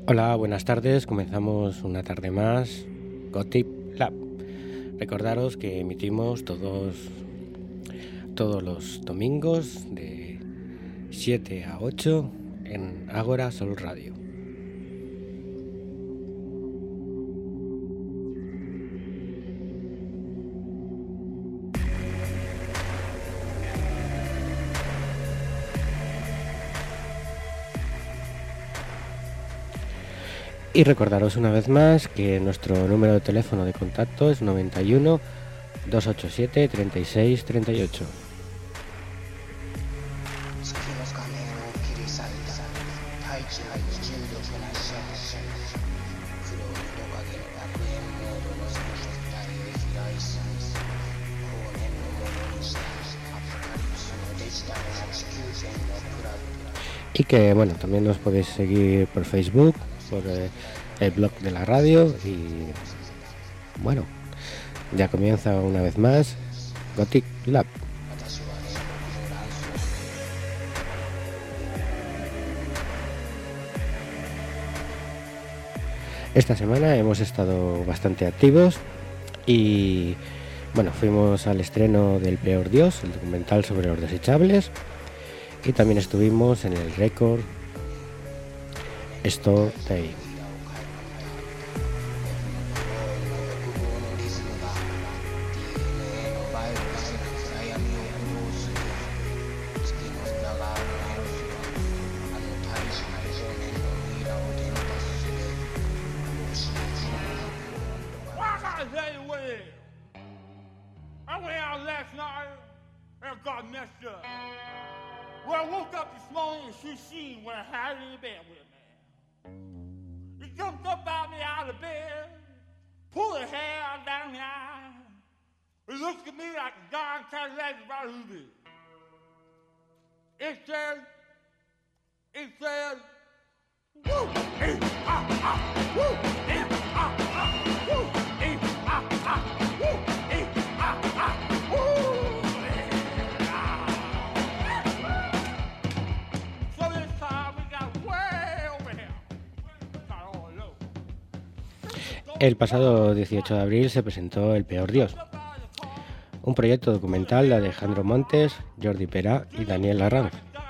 Hola, buenas tardes. Comenzamos una tarde más Gothic Lab. Recordaros que emitimos todos los domingos de 7 a 8 en Ágora Sol Radio. Y recordaros una vez más que nuestro número de teléfono de contacto es 91 287 36 38. Y que bueno, también nos podéis seguir por Facebook, por el blog de la radio. Y bueno, ya comienza una vez más Gothic Lab. Esta semana hemos estado bastante activos y bueno, fuimos al estreno del Peor Dios, el documental sobre los desechables, y también estuvimos en el Record Store Day. El pasado 18 de abril se presentó El Peor Dios, un proyecto documental de Alejandro Montes, Jordi Perá y Daniel Arranz,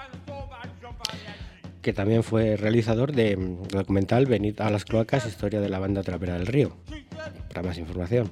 que también fue realizador del documental Venid a las cloacas, historia de la banda trapera del Río. Para más información.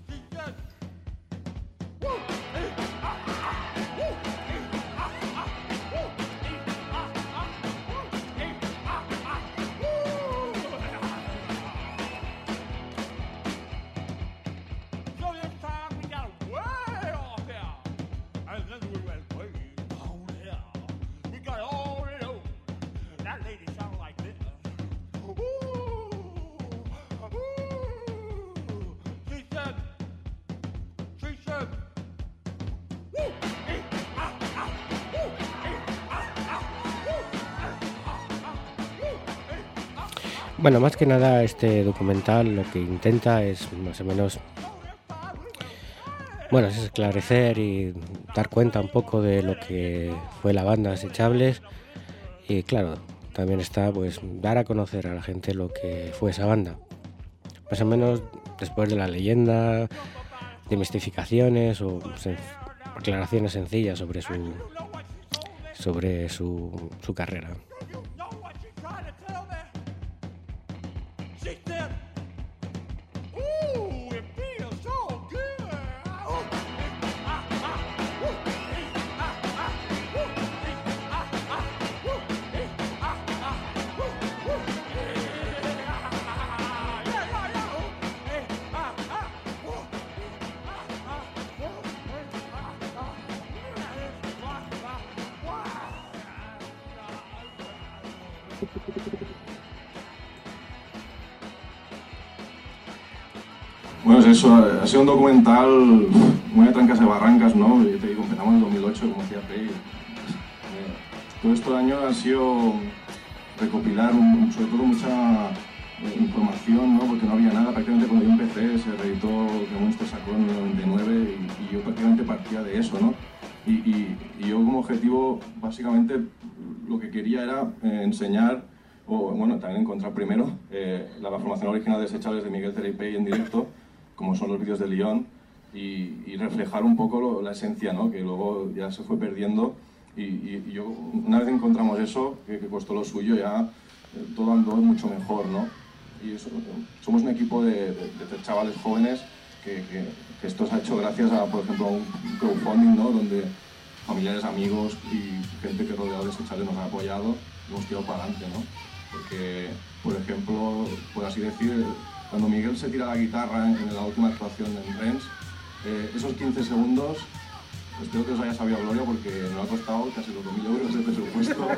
Bueno, más que nada este documental lo que intenta es más o menos, bueno, es esclarecer y dar cuenta un poco de lo que fue la banda Desechables, y claro, también está pues dar a conocer a la gente lo que fue esa banda, más o menos después de la leyenda, demistificaciones o aclaraciones sencillas sobre su carrera. Bueno, eso ha sido un documental muy de trancas y barrancas, ¿no? Yo te digo, empezamos en el 2008, como decía Pei. Todo este año ha sido recopilar, sobre todo, mucha información, ¿no? Porque no había nada. Prácticamente cuando yo empecé se reeditó que Monster sacó en el 99 y yo prácticamente partía de eso, ¿no? Y yo como objetivo, básicamente, lo que quería era enseñar o bueno, también encontrar primero la formación original de Desechables de Miguel Terepey en directo, como son los vídeos de Lyon, y reflejar un poco la esencia, ¿no? Que luego ya se fue perdiendo, y yo, una vez encontramos eso, que costó lo suyo, ya todo andó mucho mejor, ¿no? Y eso, somos un equipo de chavales jóvenes que esto se ha hecho gracias a, por ejemplo, a un crowdfunding, ¿no? Donde familiares, amigos y gente que rodeado de Desechables nos ha apoyado y hemos tirado para adelante, ¿no? Porque, por ejemplo, por así decir, cuando Miguel se tira la guitarra en la última actuación en Rennes, esos 15 segundos, espero que os haya sabido a gloria porque nos ha costado casi los 2.000 euros de presupuesto.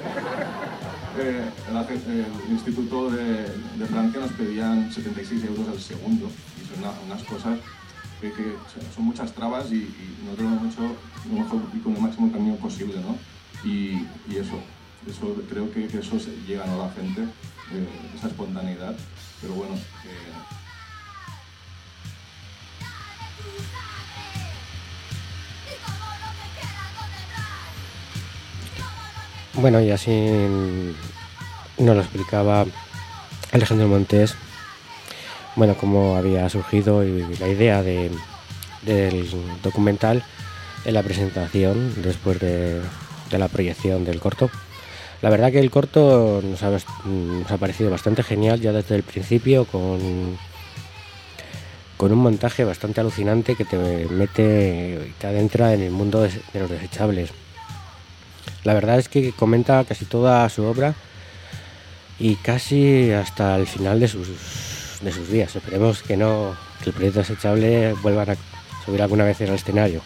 El Instituto de Francia nos pedían 76 euros al segundo, y son unas cosas que son muchas trabas, y nosotros lo hemos hecho lo mejor y con el máximo camino posible, ¿no? Y eso creo que eso llega, ¿no?, a la gente, esa espontaneidad, pero bueno. Bueno, y así nos lo explicaba Alejandro Montes, bueno, cómo había surgido y la idea del documental en la presentación después de la proyección del corto. La verdad que el corto nos ha parecido bastante genial ya desde el principio, con un montaje bastante alucinante que te mete y te adentra en el mundo de los desechables. La verdad es que comenta casi toda su obra y casi hasta el final de sus días. Esperemos que el proyecto Desechable vuelvan a subir alguna vez al escenario.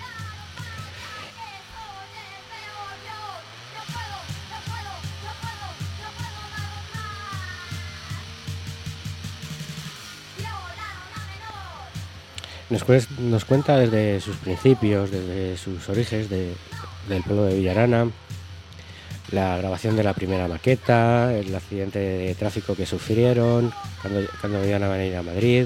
Nos cuenta desde sus principios, desde sus orígenes del pueblo de Villarana, la grabación de la primera maqueta, el accidente de tráfico que sufrieron cuando iban a venir a Madrid.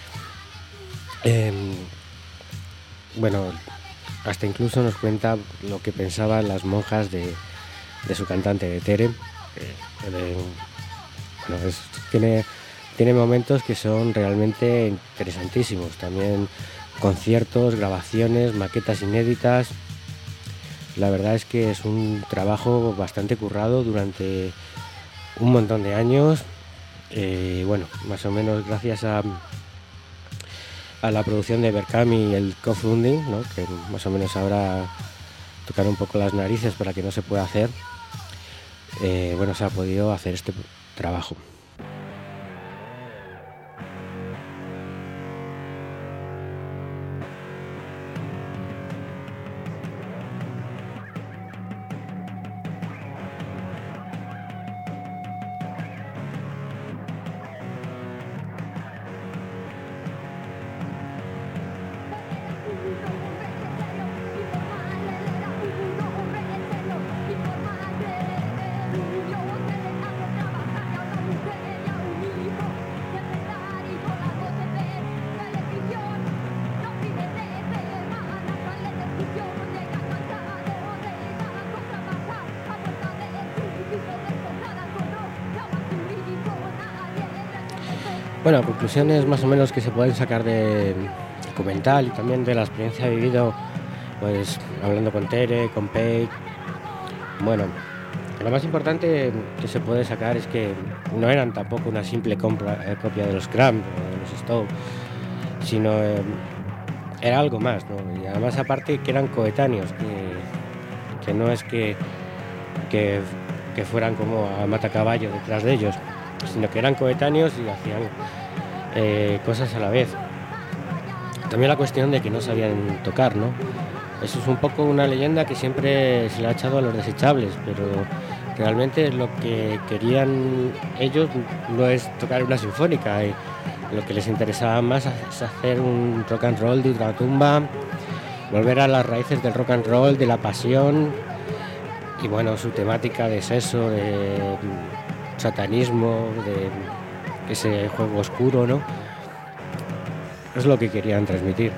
Bueno, hasta incluso nos cuenta lo que pensaban las monjas de su cantante, de Tere. Tiene momentos que son realmente interesantísimos. También conciertos, grabaciones, maquetas inéditas. La verdad es que es un trabajo bastante currado durante un montón de años. Bueno, más o menos gracias a la producción de Berkham y el crowdfunding, ¿no?, que más o menos ahora tocar un poco las narices para que no se pueda hacer. Bueno, se ha podido hacer este trabajo. Bueno, conclusiones más o menos que se pueden sacar del documental y también de la experiencia vivido, pues hablando con Tere, con Paige. Bueno, lo más importante que se puede sacar es que no eran tampoco una simple copia de los Cramp o de los Stones, sino era algo más, ¿no? Y además, aparte, que eran coetáneos, que no es que fueran como a matacaballo detrás de ellos, sino que eran coetáneos y hacían cosas a la vez. También la cuestión de que no sabían tocar, ¿no? Eso es un poco una leyenda que siempre se le ha echado a los Desechables, pero realmente lo que querían ellos no es tocar una sinfónica, y lo que les interesaba más es hacer un rock and roll de ultratumba, volver a las raíces del rock and roll, de la pasión, y bueno, su temática de sexo, de satanismo, de ese juego oscuro, ¿no? Es lo que querían transmitir.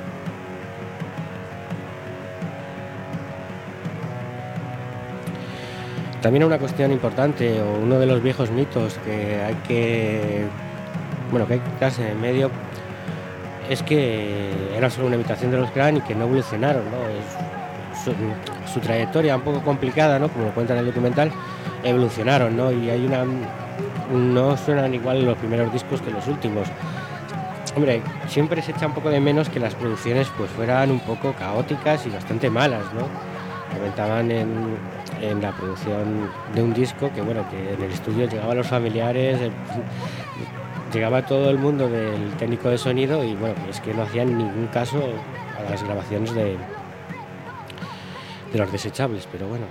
También una cuestión importante, o uno de los viejos mitos que hay que quitarse en medio, es que era solo una imitación de los Cran y que no evolucionaron, ¿no? Su trayectoria un poco complicada, ¿no? Como lo cuenta en el documental, evolucionaron, ¿no? Y no suenan igual los primeros discos que los últimos. Hombre, siempre se echa un poco de menos que las producciones pues fueran un poco caóticas y bastante malas, ¿no? Comentaban en la producción de un disco que en el estudio llegaban los familiares, llegaba todo el mundo del técnico de sonido y es que no hacían ningún caso a las grabaciones de los desechables, pero bueno.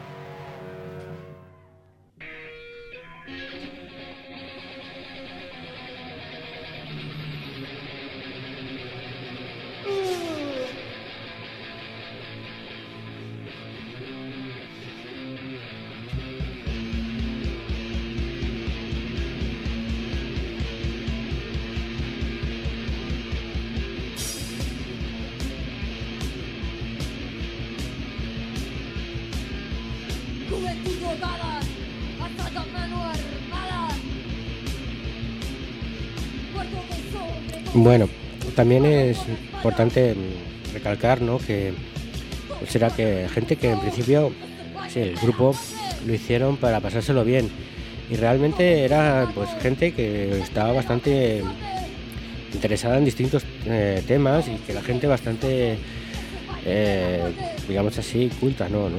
Bueno, también es importante recalcar, ¿no?, que será que gente que en principio, sí, el grupo lo hicieron para pasárselo bien y realmente era pues gente que estaba bastante interesada en distintos temas y que la gente bastante, digamos así, culta, no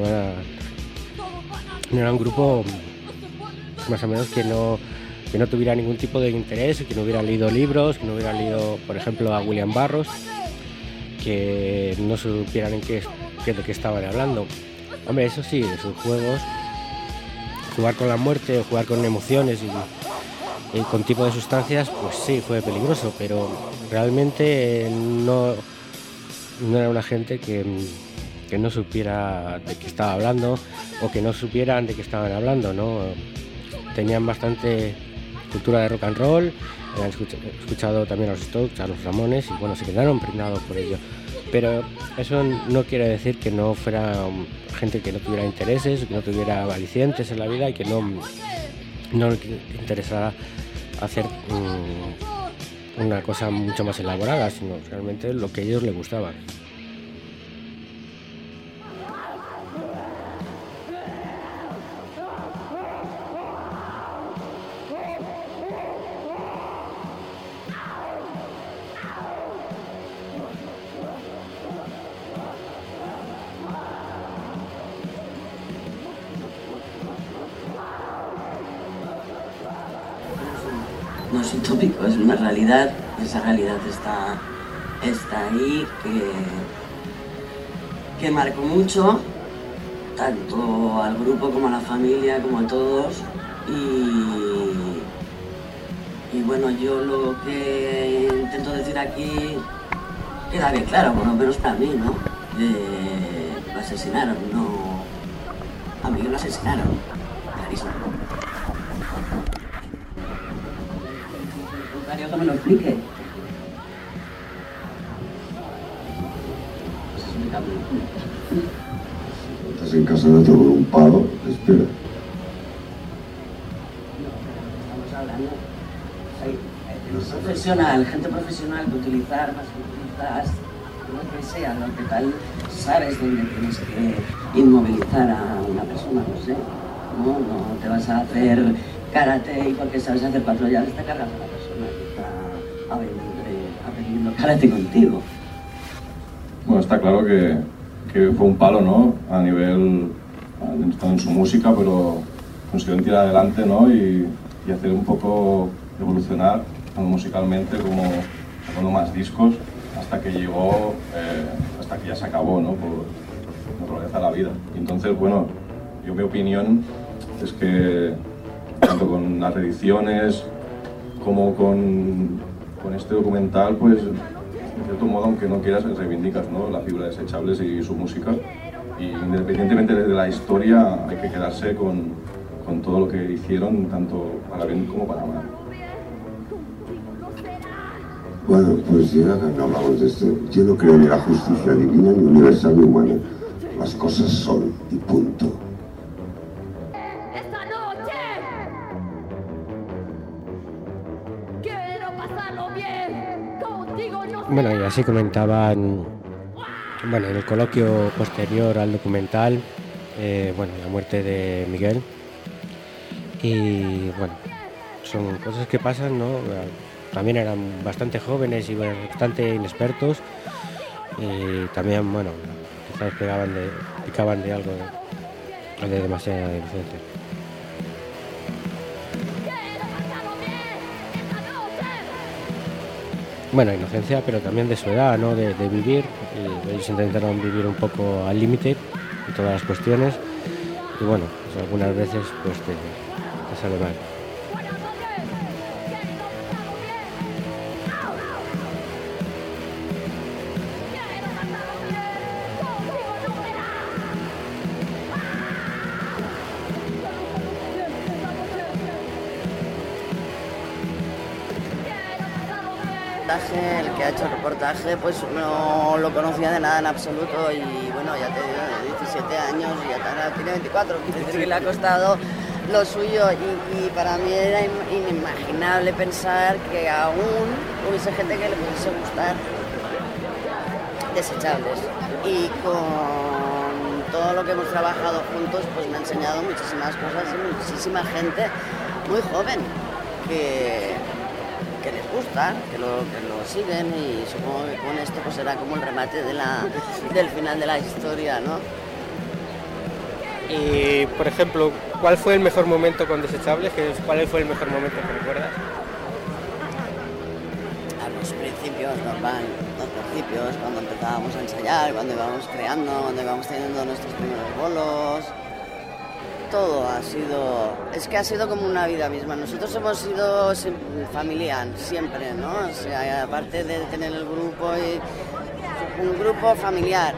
era un grupo más o menos que no tuviera ningún tipo de interés, que no hubiera leído libros, que no hubiera leído, por ejemplo, a William Burroughs, que no supieran de qué estaban hablando. Hombre, eso sí, de sus juegos, jugar con la muerte, jugar con emociones y con tipo de sustancias, pues sí, fue peligroso, pero realmente no era una gente que no supiera de qué estaba hablando o que no supieran de qué estaban hablando, ¿no? Tenían bastante cultura de rock and roll, habían escuchado también a los Strokes, a los Ramones y se quedaron impregnados por ello. Pero eso no quiere decir que no fuera gente que no tuviera intereses, que no tuviera alicientes en la vida y que no le interesara hacer una cosa mucho más elaborada, sino realmente lo que a ellos les gustaba. No es utópico, es una realidad, esa realidad está ahí, que marcó mucho, tanto al grupo como a la familia, como a todos, y bueno, yo lo que intento decir aquí queda bien claro, por lo menos para mí, ¿no? Lo asesinaron, a mí lo asesinaron, clarísimo. Que me lo explique. Estás en casa de otro con un palo, espera. Estamos hablando. Profesional, gente profesional que utilizar, más que utilizas, lo que sea, lo que tal, sabes dónde tienes que inmovilizar a una persona, no sé. No te vas a hacer karate y porque sabes hacer patrullajes te cargas a la persona que está aprendiendo karate contigo. Bueno, está claro que fue un palo, ¿no? A nivel, en su música, pero consiguieron tirar adelante, ¿no? Y hacer un poco evolucionar tanto musicalmente como sacando más discos hasta que llegó, hasta que ya se acabó, ¿no? Por naturaleza de la vida. Y entonces, bueno, mi opinión es que tanto con las reediciones como con este documental, pues de cierto modo, aunque no quieras, reivindicas, ¿no?, la figura de Desechables y su música, y independientemente de la historia hay que quedarse con todo lo que hicieron, tanto para bien como para mal. Bueno, pues ya que hablamos de esto, yo no creo en la justicia divina ni universal ni humana. Las cosas son y punto. Bueno, y así comentaban, bueno, en el coloquio posterior al documental, bueno, la muerte de Miguel. Y bueno, son cosas que pasan, ¿no? También eran bastante jóvenes y bastante inexpertos. Y también, bueno, quizás picaban de algo de demasiada inocencia. Bueno, inocencia, pero también de su edad, ¿no? De vivir. Y ellos intentaron vivir un poco al límite de todas las cuestiones. Y bueno, pues algunas veces pues te sale mal. El que ha hecho el reportaje pues no lo conocía de nada en absoluto y bueno, ya te digo, de 17 años y ya tiene 24, quiere decir que le ha costado lo suyo y para mí era inimaginable pensar que aún hubiese gente que le pudiese gustar Desechables y con todo lo que hemos trabajado juntos pues me ha enseñado muchísimas cosas y muchísima gente muy joven que les gusta, que lo siguen y supongo que con esto pues será como el remate del final de la historia, ¿no? Y, por ejemplo, ¿cuál fue el mejor momento con Desechables? ¿Cuál fue el mejor momento que recuerdas? A los principios, normal, los principios, cuando empezábamos a ensayar, cuando íbamos creando, cuando íbamos teniendo nuestros primeros bolos. Todo ha sido como una vida misma. Nosotros hemos sido familia siempre, ¿no? O sea, aparte de tener el grupo, un grupo familiar.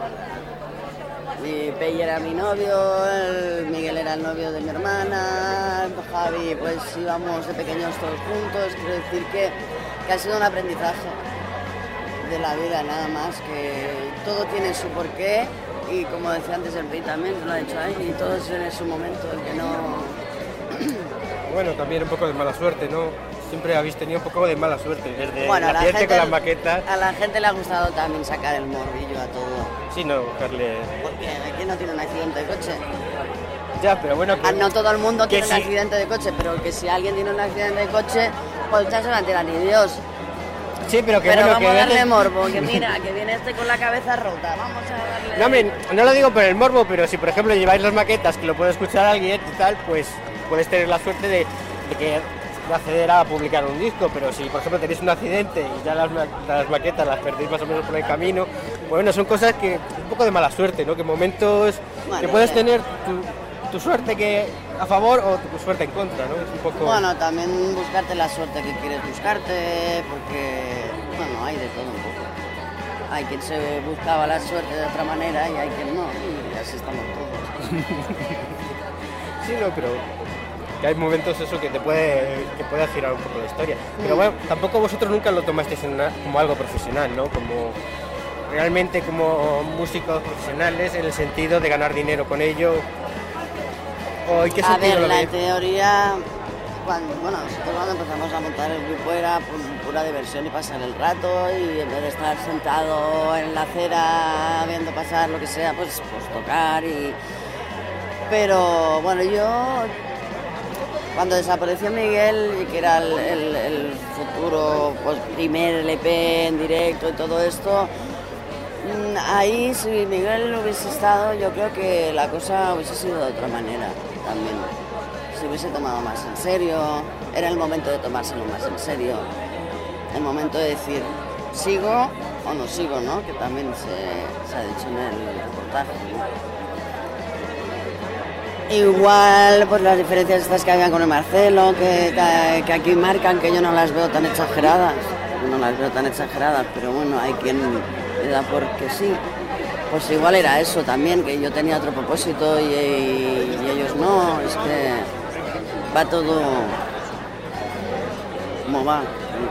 Mi Pei era mi novio, Miguel era el novio de mi hermana, Javi, pues íbamos de pequeños todos juntos. Quiero decir que ha sido un aprendizaje de la vida, nada más, que todo tiene su porqué. Y como decía antes el Rey también, lo ha dicho ahí, y todo es en su momento, el que no... Bueno, también un poco de mala suerte, ¿no? Siempre habéis tenido un poco de mala suerte, desde bueno, el accidente con las maquetas. A la gente le ha gustado también sacar el morbillo a todo. Sí, no, buscarle... Porque aquí no tiene un accidente de coche. Ya, pero bueno... Que... no todo el mundo tiene sí. Un accidente de coche, pero que si alguien tiene un accidente de coche, pues ya se la tira ni Dios. Sí, pero que pero bueno, vamos que a darle morbo, que mira, que viene este con la cabeza rota, vamos a darle... No, hombre, no lo digo por el morbo, pero si por ejemplo lleváis las maquetas que lo puede escuchar alguien y tal, pues puedes tener la suerte de que acceder a publicar un disco, pero si por ejemplo tenéis un accidente y ya las maquetas las perdéis más o menos por el camino, bueno, son cosas que un poco de mala suerte, ¿no? Que momentos que puedes tener tu suerte que a favor o tu suerte en contra, ¿no? Es un poco... Bueno, también buscarte la suerte que quieres buscarte, porque, bueno, hay de todo un poco. Hay quien se buscaba la suerte de otra manera y hay quien no, y así estamos todos. Sí, no, pero que hay momentos eso que puede girar un poco la historia. Pero bueno, tampoco vosotros nunca lo tomasteis como algo profesional, ¿no? Como realmente como músicos profesionales en el sentido de ganar dinero con ello. ¿O en qué sentido lo veis? La teoría, nosotros cuando empezamos a montar el grupo era pura diversión y pasar el rato, y en vez de estar sentado en la acera viendo pasar lo que sea, pues tocar Pero bueno, yo cuando desapareció Miguel, que era el futuro pues, primer LP en directo y todo esto, ahí si Miguel no hubiese estado, yo creo que la cosa hubiese sido de otra manera también. Se hubiese tomado más en serio, era el momento de tomárselo más en serio, el momento de decir, ¿sigo o no sigo?, ¿no? Que también se ha dicho en el reportaje, ¿no? Igual, pues las diferencias estas que había con el Marcelo, que aquí marcan, que yo no las veo tan exageradas, pero bueno, hay quien le da porque sí. Pues igual era eso también, que yo tenía otro propósito y ellos no, es que va todo como va.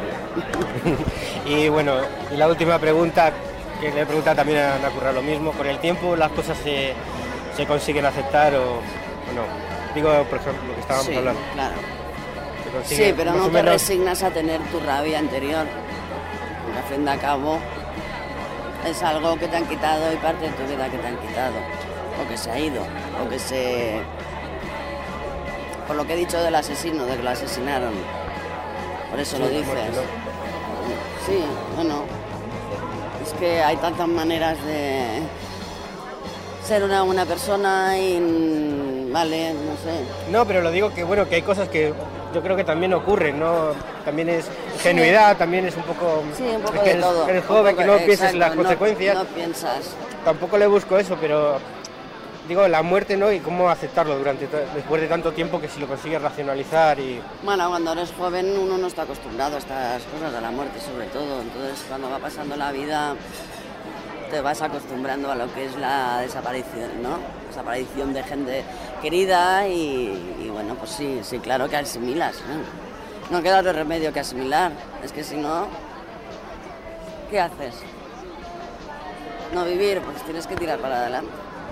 Y bueno, y la última pregunta, que le he preguntado también a Ana Curra lo mismo, ¿con el tiempo las cosas se consiguen aceptar o no? Digo, por ejemplo, lo que estábamos hablando. Claro. Sí, pero no te resignas a tener tu rabia anterior. Porque al fin de cabo es algo que te han quitado y parte de tu vida que te han quitado, o que se ha ido, o que se... Por lo que he dicho del asesino, de que lo asesinaron, por eso lo dices. Sí, bueno, es que hay tantas maneras de ser una buena persona y... Vale, no sé. No, pero lo digo que bueno, que hay cosas que yo creo que también ocurren, ¿no? También es ingenuidad, también es un poco... Sí, un poco es que de todo. Eres joven, que no pienses en las consecuencias. No piensas. Tampoco le busco eso, pero digo, la muerte, ¿no? Y cómo aceptarlo después de tanto tiempo, que si lo consigues racionalizar y... Bueno, cuando eres joven uno no está acostumbrado a estas cosas, a la muerte sobre todo. Entonces, cuando va pasando la vida, te vas acostumbrando a lo que es la desaparición, ¿no? Desaparición de gente querida y bueno, pues sí, claro que asimilas, ¿no? No queda otro remedio que asimilar. Es que si no, ¿qué haces? No vivir, pues tienes que tirar para adelante.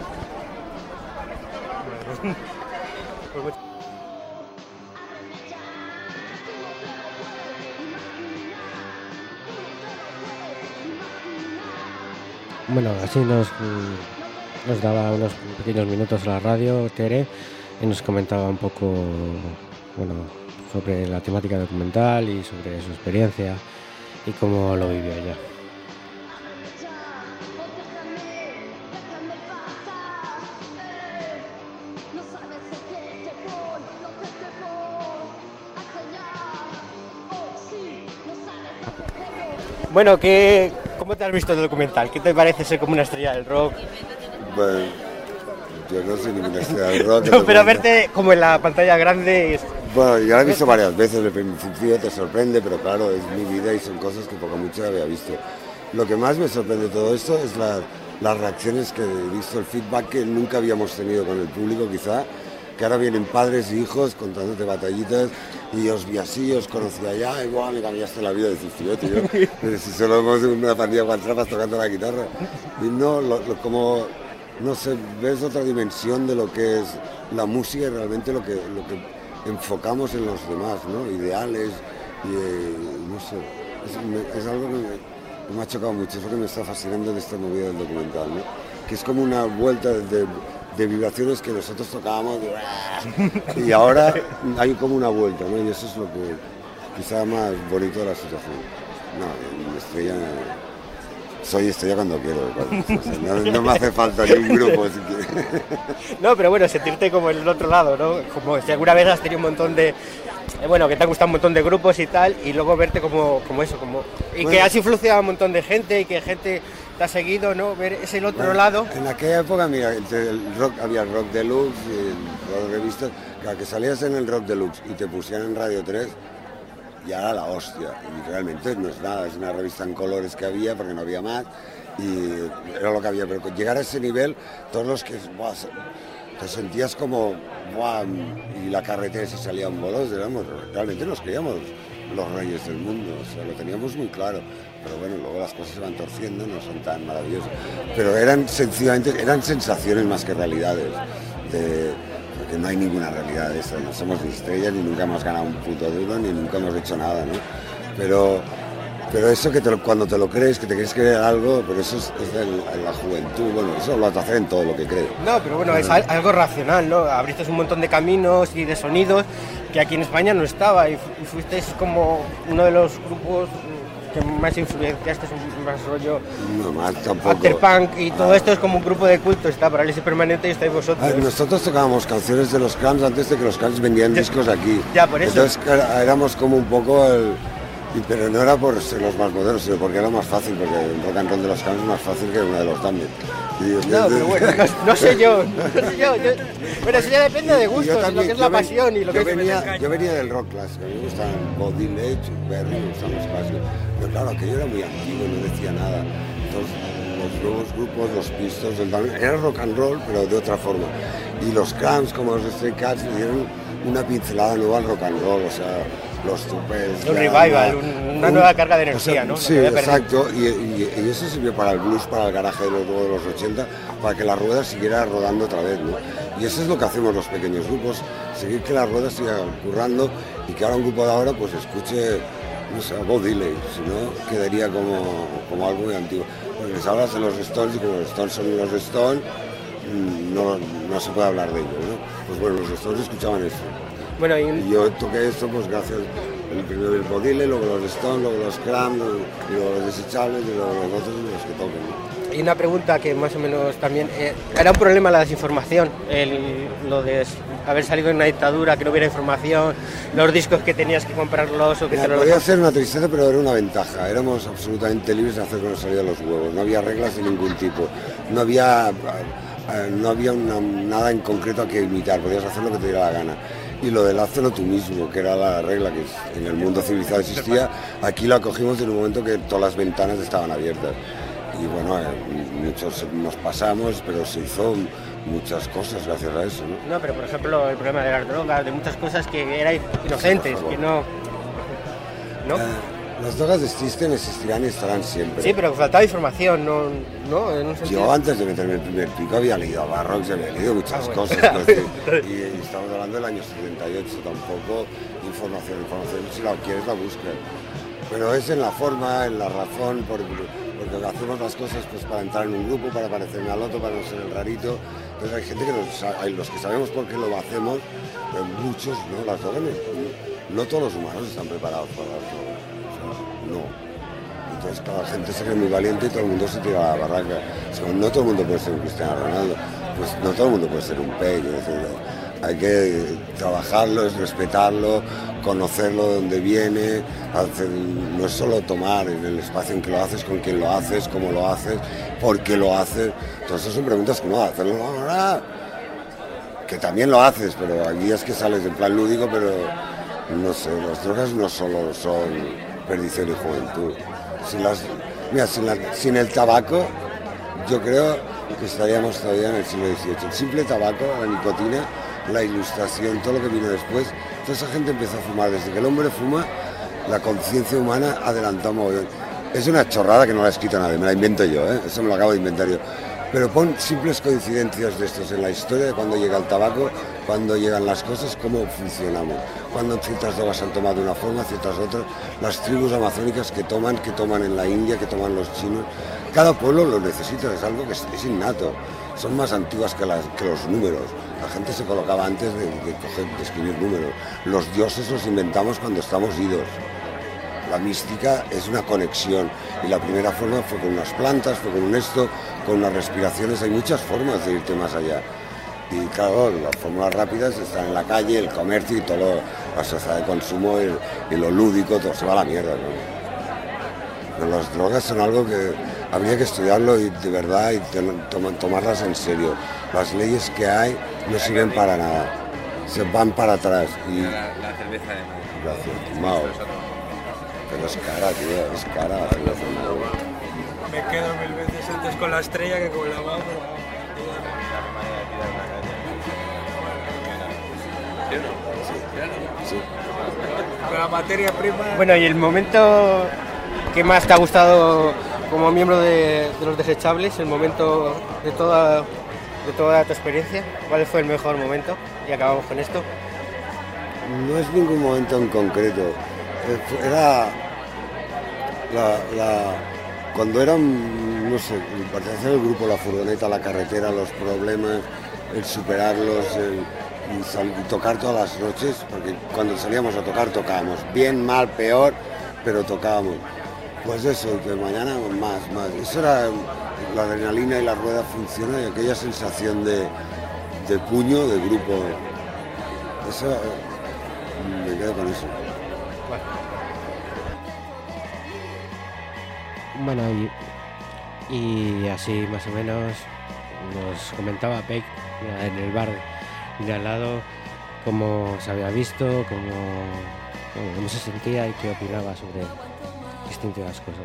Bueno, así nos daba unos pequeños minutos a la radio, Tere, y nos comentaba un poco, bueno, sobre la temática documental y sobre su experiencia y cómo lo vivió ella. Bueno, ¿cómo te has visto el documental? ¿Qué te parece ser como una estrella del rock? Bueno, yo no soy ninguna estrella del rock. No, pero verte como en la pantalla grande... Bueno, yo la he visto varias veces, al principio te sorprende, pero claro, es mi vida y son cosas que poco mucho había visto. Lo que más me sorprende de todo esto es las reacciones que he visto, el feedback que nunca habíamos tenido con el público quizá, que ahora vienen padres e hijos contándote batallitas y os vi así, os conocí allá y wow, me cambiaste la vida, decís, tío, pero si solo hemos una pandilla de guantrapas tocando la guitarra. Y no, como, no sé, ves otra dimensión de lo que es la música y realmente lo que enfocamos en los demás, ¿no? Ideales y no sé, es algo que me ha chocado mucho, es lo que me está fascinando de esta movida del documental, ¿no? Que es como una vuelta de vibraciones que nosotros tocábamos y ahora hay como una vuelta, ¿no? Y eso es lo que quizá más bonito de la situación. No, soy estrella cuando quiero, claro. No me hace falta ni un grupo si quieres. No, pero bueno, sentirte como en el otro lado, ¿no? Como si alguna vez has tenido un montón de... bueno, que te han gustado un montón de grupos y tal, y luego verte como eso, como... Y bueno, que has influenciado a un montón de gente y que gente te ha seguido, ¿no? Ver ese otro lado. En aquella época, mira, había el Rock Deluxe y las revistas, que salías en el Rock Deluxe y te pusieran en Radio 3, ya era la hostia. Y realmente no es nada, es una revista en colores que había, porque no había más, y era lo que había. Pero llegar a ese nivel, todos los que... Buah, te sentías como... Buah, y la carretera si salía un bolos, realmente nos creíamos los reyes del mundo, o sea, lo teníamos muy claro. Pero bueno, luego las cosas se van torciendo, no son tan maravillosas. Pero eran sensaciones más que realidades. Porque no hay ninguna realidad de eso, no somos ni estrellas, ni nunca hemos ganado un puto duro, ni nunca hemos hecho nada, ¿no? Pero eso que cuando te lo crees, que te quieres creer algo, pero eso es de la juventud, bueno, eso lo vas a hacer en todo lo que crees. No, pero bueno, es algo racional, ¿no? Abriste un montón de caminos y de sonidos que aquí en España no estaba y fuiste como uno de los grupos que más influenciaste, más rollo no más tampoco afterpunk y todo esto es como un grupo de culto, está Parálisis Permanente y estáis vosotros. Nosotros tocábamos canciones de los Cramps antes de que los Cramps vendían discos aquí. Ya, por eso. Entonces éramos como un poco pero no era por ser los más modernos, sino porque era más fácil, porque el rock and roll de los Cramps es más fácil que una de los Damned. No, pero bueno, no sé yo. Bueno, eso ya depende de gustos, también, lo que es la pasión y lo que es... Yo venía del rock clásico, a mí me gustan Bob Dylan, Chuck Berry, me gustan los clásicos. Pero claro, aquello era muy antiguo, no decía nada. Entonces, los nuevos grupos, los Pistols, era rock and roll, pero de otra forma. Y los Cramps, como los Stray Cats, le dieron una pincelada nueva al rock and roll, o sea, los tupes... Un revival, una nueva carga de energía, o sea, ¿no? Sí, exacto, y eso sirvió para el blues, para el garaje de los 80, para que la rueda siguiera rodando otra vez, ¿no? Y eso es lo que hacemos los pequeños grupos, seguir que la rueda siga currando y que ahora un grupo de ahora pues escuche no sé, Bob Dylan, si no quedaría como algo muy antiguo. Porque les hablas de los Stones y como los Stones son los Stones, no se puede hablar de ellos, ¿no? Pues bueno, los Stones escuchaban eso. Bueno, y yo toqué esto pues gracias primero el Bob Dylan, luego los Stones, luego los Cram, y luego los Desechables y luego los otros los que toquen, ¿no? Y una pregunta que más o menos también... ¿era un problema la desinformación? Lo de haber salido en una dictadura, que no hubiera información, los discos que tenías que comprarlos o que te los... Podía ser una tristeza, pero era una ventaja. Éramos absolutamente libres de hacer con nos salía los huevos. No había reglas de ningún tipo. No había nada en concreto a que imitar. Podías hacer lo que te diera la gana. Y lo del hazlo tú mismo, que era la regla que en el mundo civilizado existía, aquí lo acogimos en un momento que todas las ventanas estaban abiertas. Y bueno, muchos nos pasamos, pero se hizo muchas cosas gracias a eso, ¿no? No, pero por ejemplo el problema de las drogas, de muchas cosas que eran inocentes, que no... ¿no? Las drogas existen, existirán y estarán siempre. Sí, pero faltaba información, ¿no? En un sentido... Yo antes de meterme el primer pico había leído a Barrocks, había leído muchas cosas. Y estamos hablando del año 78, tampoco información si la quieres la buscas. Pero es en la forma, en la razón, porque hacemos las cosas pues para entrar en un grupo, para parecerme al otro, para no ser el rarito. Entonces hay gente hay los que sabemos por qué lo hacemos, pero muchos no, las drogas no todos los humanos están preparados para las drogas, o sea, no. Entonces la gente se cree muy valiente y todo el mundo se tira a la barraca. No todo el mundo puede ser un Cristiano Ronaldo, pues no todo el mundo puede ser un Pei. Hay que trabajarlo, es respetarlo, conocerlo de dónde viene, no es solo tomar en el espacio en que lo haces, con quién lo haces, cómo lo haces, por qué lo haces. Todas esas son preguntas que no haces, que también lo haces, pero hay días que sales en plan lúdico, pero no sé, las drogas no solo son perdición y juventud. Sin el tabaco, yo creo que estaríamos todavía en el siglo XVIII. El simple tabaco, la nicotina, la ilustración, todo lo que vino después, toda esa gente empezó a fumar. Desde que el hombre fuma, la conciencia humana adelantó un mogollón. Es una chorrada que no la ha escrito nadie, me la invento yo, eso me lo acabo de inventar yo. Pero pon simples coincidencias de estos en la historia de cuando llega el tabaco, cuando llegan las cosas, cómo funcionamos. Cuando ciertas drogas han tomado de una forma, ciertas otras, las tribus amazónicas que toman en la India, que toman los chinos. Cada pueblo lo necesita, es algo que es innato. Son más antiguas que los números. La gente se colocaba antes de escribir números. Los dioses los inventamos cuando estamos idos. La mística es una conexión y la primera forma fue con unas plantas, fue con un esto, con unas respiraciones. Hay muchas formas de irte más allá. Y claro, las fórmulas rápidas están en la calle, el comercio y todo, la sociedad de consumo y lo lúdico, todo se va a la mierda, ¿no? Pero las drogas son algo que habría que estudiarlo y de verdad y tomarlas en serio. Las leyes que hay no sirven para nada, se van para atrás. Y... La cerveza de Madrid. Gracias, Mao. Pero es cara, tío, es cara la cerveza de Mao. Me quedo 1000 veces antes con la Estrella que con la Mao, pero... Sí. Con la materia prima... Bueno, y el momento que más te ha gustado como miembro de los Desechables, el momento de toda tu experiencia, ¿cuál fue el mejor momento? Y acabamos con esto. No es ningún momento en concreto, era cuando eran, no sé, pertenecer al grupo, la furgoneta, la carretera, los problemas, el superarlos, y tocar todas las noches, porque cuando salíamos a tocar tocábamos, bien, mal, peor, pero tocábamos. Pues eso, que mañana más. Eso era la adrenalina y la rueda funciona y aquella sensación de puño, de grupo. Eso, me quedo con eso. Bueno, y así más o menos nos comentaba Peck en el bar de al lado cómo se había visto, cómo se sentía y qué opinaba sobre distintas cosas.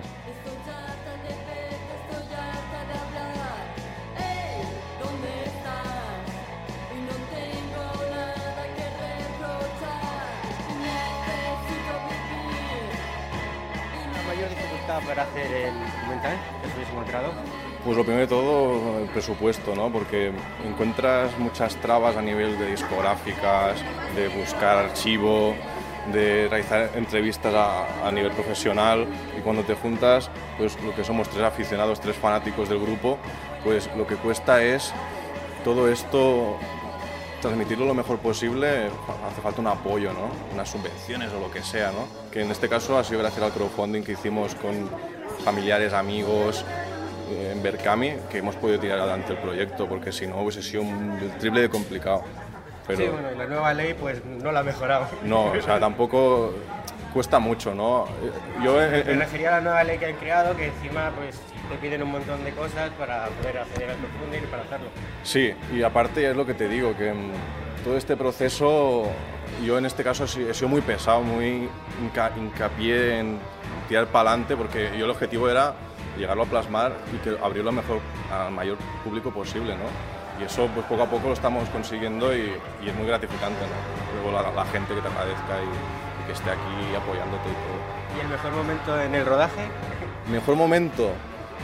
¿La mayor dificultad para hacer el documental que os habéis encontrado? Pues lo primero de todo, el presupuesto, ¿no? Porque encuentras muchas trabas a nivel de discográficas, de buscar archivo, de realizar entrevistas a nivel profesional, y cuando te juntas, pues lo que somos 3 aficionados, 3 fanáticos del grupo, pues lo que cuesta es todo esto, transmitirlo lo mejor posible. Hace falta un apoyo, ¿no? Unas subvenciones o lo que sea, ¿no? Que en este caso ha sido gracias al crowdfunding que hicimos con familiares, amigos, en Berkami, que hemos podido tirar adelante el proyecto, porque si no hubiese sido el triple de complicado. Pero sí, bueno, y la nueva ley pues no la ha mejorado. No, o sea, tampoco cuesta mucho, ¿no? Me refería a la nueva ley que han creado, que encima pues te piden un montón de cosas para poder acceder al crowdfunding y para hacerlo. Sí, y aparte es lo que te digo, que todo este proceso, yo en este caso he sido muy pesado, muy hincapié en tirar para adelante, porque yo el objetivo era llegarlo a plasmar y que abrirlo mejor al mayor público posible, ¿no? Y eso pues poco a poco lo estamos consiguiendo y es muy gratificante, ¿no? Luego la gente que te agradezca y que esté aquí apoyándote y todo. ¿Y el mejor momento en el rodaje? Mejor momento.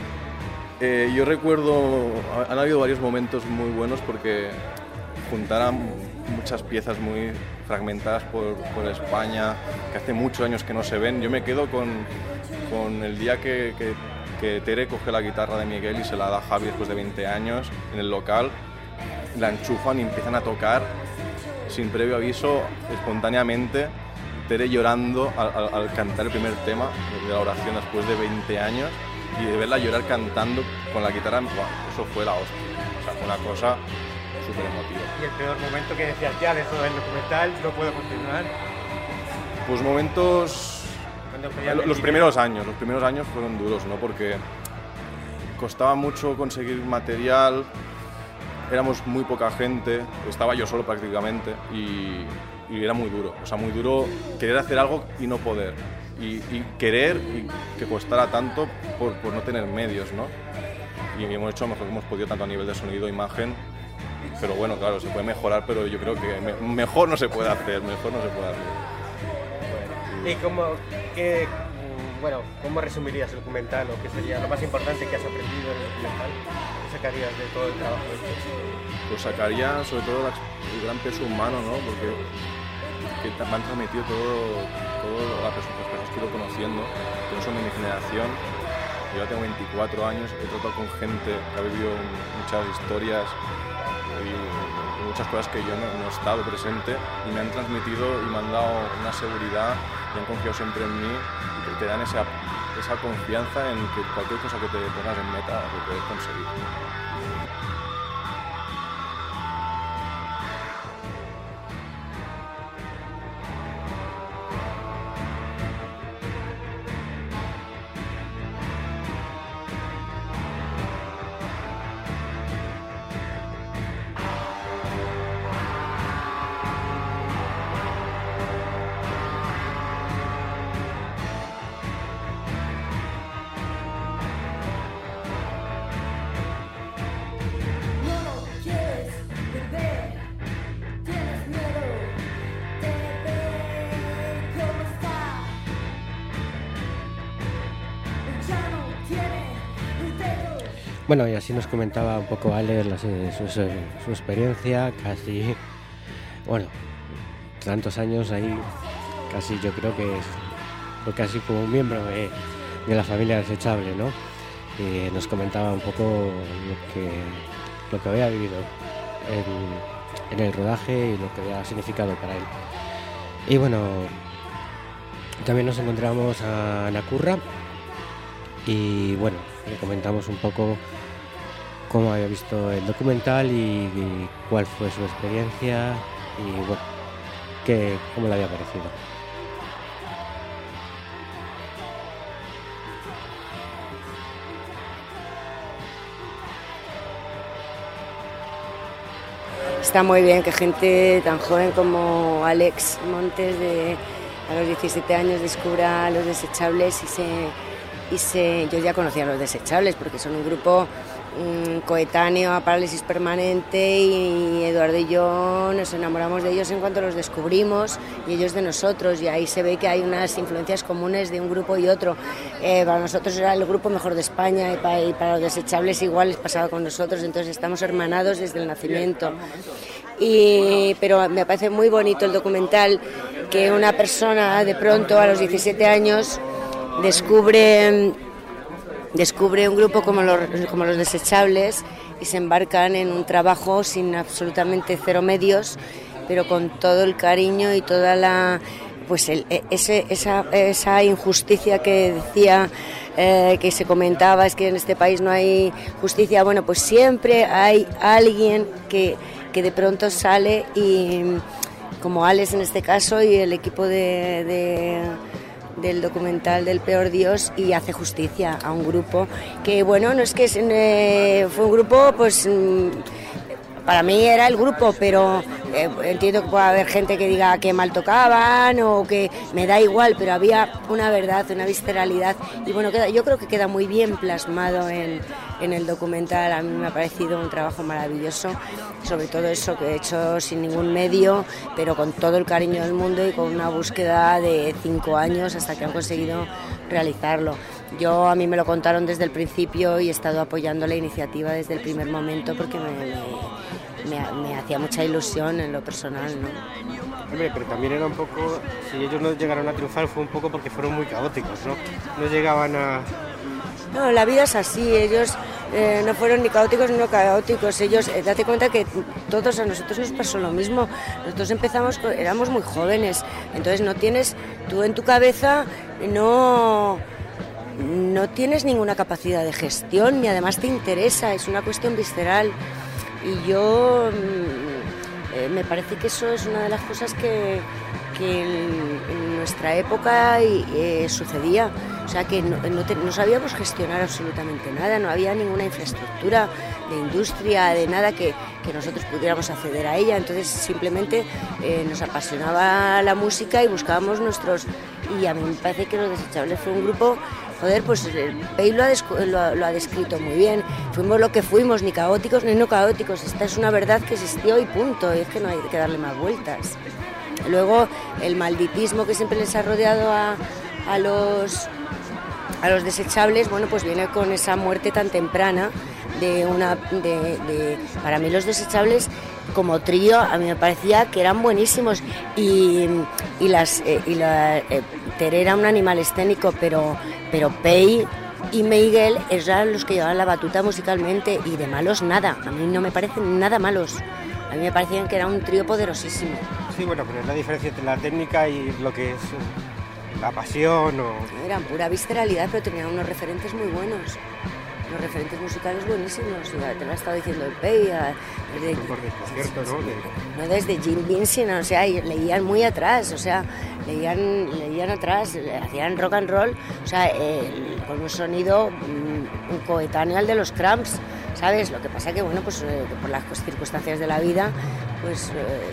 Yo recuerdo, han habido varios momentos muy buenos porque juntaran muchas piezas muy fragmentadas por España, que hace muchos años que no se ven. Yo me quedo con el día que Tere coge la guitarra de Miguel y se la da a Javi después de 20 años en el local, la enchufan y empiezan a tocar sin previo aviso, espontáneamente, Tere llorando al cantar el primer tema de la oración después de 20 años, y de verla llorar cantando con la guitarra, eso fue la hostia. O sea, fue una cosa súper emotiva. ¿Y el peor momento que decías, ya dejo el documental, no puedo continuar? Pues momentos... Los primeros años fueron duros, ¿no? Porque costaba mucho conseguir material, éramos muy poca gente, estaba yo solo prácticamente y era muy duro. O sea, muy duro querer hacer algo y no poder. Y querer y que costara tanto por no tener medios, ¿no? Y hemos hecho lo mejor que hemos podido, tanto a nivel de sonido, imagen, pero bueno, claro, se puede mejorar, pero yo creo que mejor no se puede hacer, ¿Y cómo resumirías el documental, o qué sería lo más importante que has aprendido en el documental? ¿Qué sacarías de todo el trabajo hecho? Pues sacaría sobre todo el gran peso humano, ¿no? Porque me han transmitido todo las personas que he ido conociendo, que no son de mi generación. Yo ya tengo 24 años, he tratado con gente que ha vivido muchas historias y muchas cosas que yo no he estado presente, y me han transmitido y me han dado una seguridad y han confiado siempre en mí, y que te dan esa confianza en que cualquier cosa que te pongas en meta lo puedes conseguir. Bueno, y así nos comentaba un poco Alex su experiencia, casi, bueno, tantos años ahí, casi yo creo que fue casi como un miembro de la familia Desechable, ¿no? Y nos comentaba un poco lo que había vivido en el rodaje y lo que había significado para él. Y bueno, también nos encontramos a Ana Curra y bueno, le comentamos un poco cómo había visto el documental y cuál fue su experiencia y bueno, cómo le había parecido. Está muy bien que gente tan joven como Alex Montes, a los 17 años, descubra Los Desechables yo ya conocía a Los Desechables porque son un grupo coetáneo a Parálisis Permanente, y Eduardo y yo nos enamoramos de ellos en cuanto los descubrimos y ellos de nosotros, y ahí se ve que hay unas influencias comunes de un grupo y otro. Para nosotros era el grupo mejor de España, y para Los Desechables igual es pasado con nosotros, entonces estamos hermanados desde el nacimiento. Pero me parece muy bonito el documental que una persona de pronto a los 17 años descubre un grupo como los Desechables y se embarcan en un trabajo sin absolutamente cero medios, pero con todo el cariño y toda la pues esa injusticia que decía, que se comentaba, es que en este país no hay justicia. Bueno, pues siempre hay alguien que de pronto sale, y como Alex en este caso y el equipo del documental del Peor Dios, y hace justicia a un grupo que, bueno, no es que fue un grupo, pues para mí era el grupo, pero entiendo que puede haber gente que diga que mal tocaban o que me da igual, pero había una verdad, una visceralidad, y bueno, yo creo que queda muy bien plasmado en el documental. A mí me ha parecido un trabajo maravilloso, sobre todo eso, que he hecho sin ningún medio, pero con todo el cariño del mundo y con una búsqueda de 5 años hasta que han conseguido realizarlo. A mí me lo contaron desde el principio y he estado apoyando la iniciativa desde el primer momento porque me hacía mucha ilusión en lo personal, ¿no? Hombre, pero también era un poco, si ellos no llegaron a triunfar fue un poco porque fueron muy caóticos, ¿no? No llegaban a... No, la vida es así, ellos no fueron ni caóticos ni no caóticos, ellos, date cuenta que a nosotros nos pasó lo mismo, nosotros empezamos, éramos muy jóvenes, entonces tú en tu cabeza no tienes ninguna capacidad de gestión, ni además te interesa, es una cuestión visceral, y yo me parece que eso es una de las cosas que en nuestra época sucedía. O sea, que no sabíamos gestionar absolutamente nada, no había ninguna infraestructura de industria, de nada que nosotros pudiéramos acceder a ella. Entonces simplemente nos apasionaba la música y buscábamos y a mí me parece que Los Desechables fue un grupo, joder, pues Pei lo ha descrito muy bien. Fuimos lo que fuimos, ni caóticos ni no caóticos. Esta es una verdad que existió y punto, y es que no hay que darle más vueltas. Luego el malditismo que siempre les ha rodeado a los Desechables, bueno, pues viene con esa muerte tan temprana para mí Los Desechables como trío a mí me parecía que eran buenísimos, y Tere era un animal escénico, pero Pei y Miguel eran los que llevaban la batuta musicalmente, y de malos nada, a mí no me parecen nada malos, a mí me parecían que era un trío poderosísimo. Sí, bueno, pero es la diferencia entre la técnica y lo que es la pasión Eran pura visceralidad, pero tenían unos referentes muy buenos, unos referentes musicales buenísimos. Te lo ha estado diciendo el Pei, no desde Jim Vincent, o sea, leían muy atrás, o sea, leían atrás, hacían rock and roll, o sea, con un sonido un coetáneo al de los Cramps, ¿sabes? Lo que pasa que, bueno, pues por las circunstancias de la vida, pues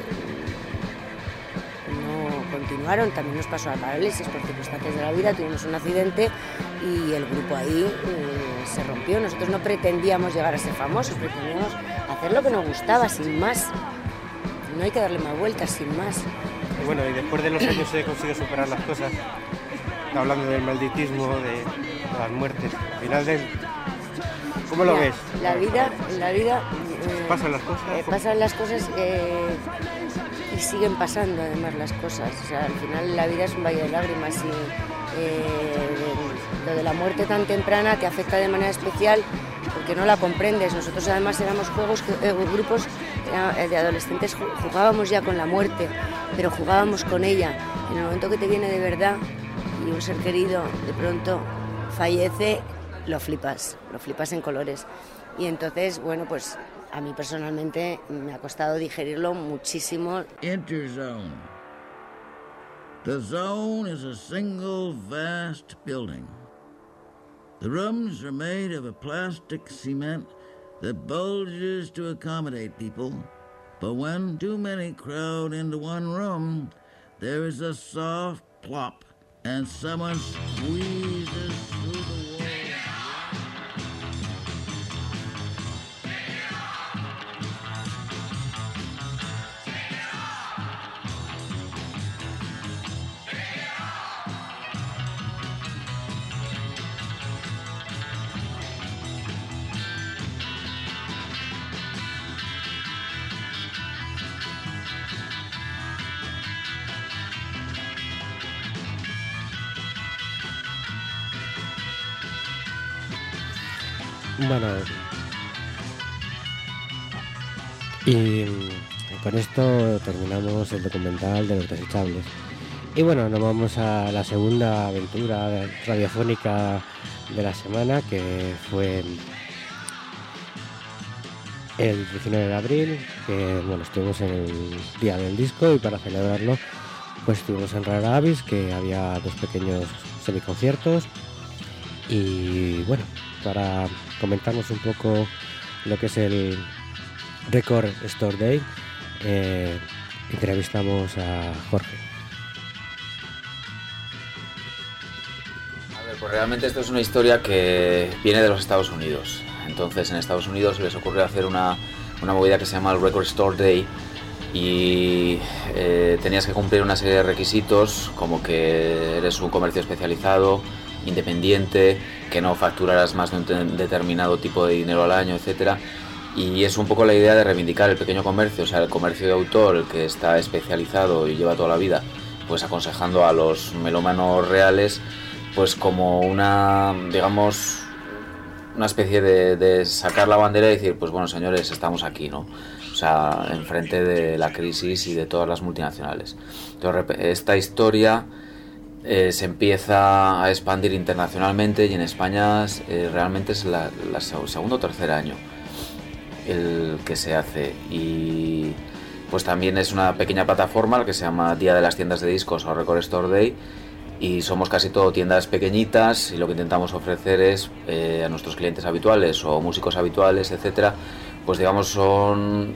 continuaron, también nos pasó a Parálisis por circunstancias de la vida, tuvimos un accidente y el grupo ahí se rompió. Nosotros no pretendíamos llegar a ser famosos, pretendíamos hacer lo que nos gustaba, sin más. No hay que darle más vueltas, sin más. Y bueno, y después de los años se consiguió superar las cosas, hablando del malditismo, de las muertes, al final ¿cómo lo ves? La vida pasan las cosas. Pasan las cosas y siguen pasando además las cosas. O sea, al final la vida es un valle de lágrimas, y lo de la muerte tan temprana te afecta de manera especial porque no la comprendes. Nosotros además éramos grupos de adolescentes, jugábamos ya con la muerte, pero jugábamos con ella. En el momento que te viene de verdad y un ser querido de pronto fallece, lo flipas en colores. Y entonces, bueno, pues a mí personalmente me ha costado digerirlo muchísimo. Interzone. The zone is a single vast building. The rooms are made of a plastic cement that bulges to accommodate people, but when too many crowd into one room, there is a soft plop and someone squeezes through the wall. Bueno, y con esto terminamos el documental de los desechables. Y bueno, nos vamos a la segunda aventura radiofónica de la semana, que fue el 19 de abril, que bueno, estuvimos en el día del disco, y para celebrarlo pues estuvimos en Rara Avis, que había 2 pequeños semiconciertos. Y bueno, para comentarnos un poco lo que es el Record Store Day, entrevistamos a Jorge. A ver, pues realmente esto es una historia que viene de los Estados Unidos. Entonces en Estados Unidos se les ocurrió hacer una movida que se llama el Record Store Day, y tenías que cumplir una serie de requisitos, como que eres un comercio especializado, independiente, que no facturaras más de un determinado tipo de dinero al año, etcétera. Y es un poco la idea de reivindicar el pequeño comercio, o sea, el comercio de autor, el que está especializado y lleva toda la vida pues aconsejando a los melómanos reales, pues como una, digamos, una especie de sacar la bandera y decir, pues bueno, señores, estamos aquí, ¿no? O sea, enfrente de la crisis y de todas las multinacionales. Entonces, esta historia se empieza a expandir internacionalmente, y en España realmente es la segundo o tercer año el que se hace. Y pues también es una pequeña plataforma que se llama Día de las Tiendas de Discos o Record Store Day, y somos casi todo tiendas pequeñitas, y lo que intentamos ofrecer es a nuestros clientes habituales o músicos habituales, etcétera, pues digamos son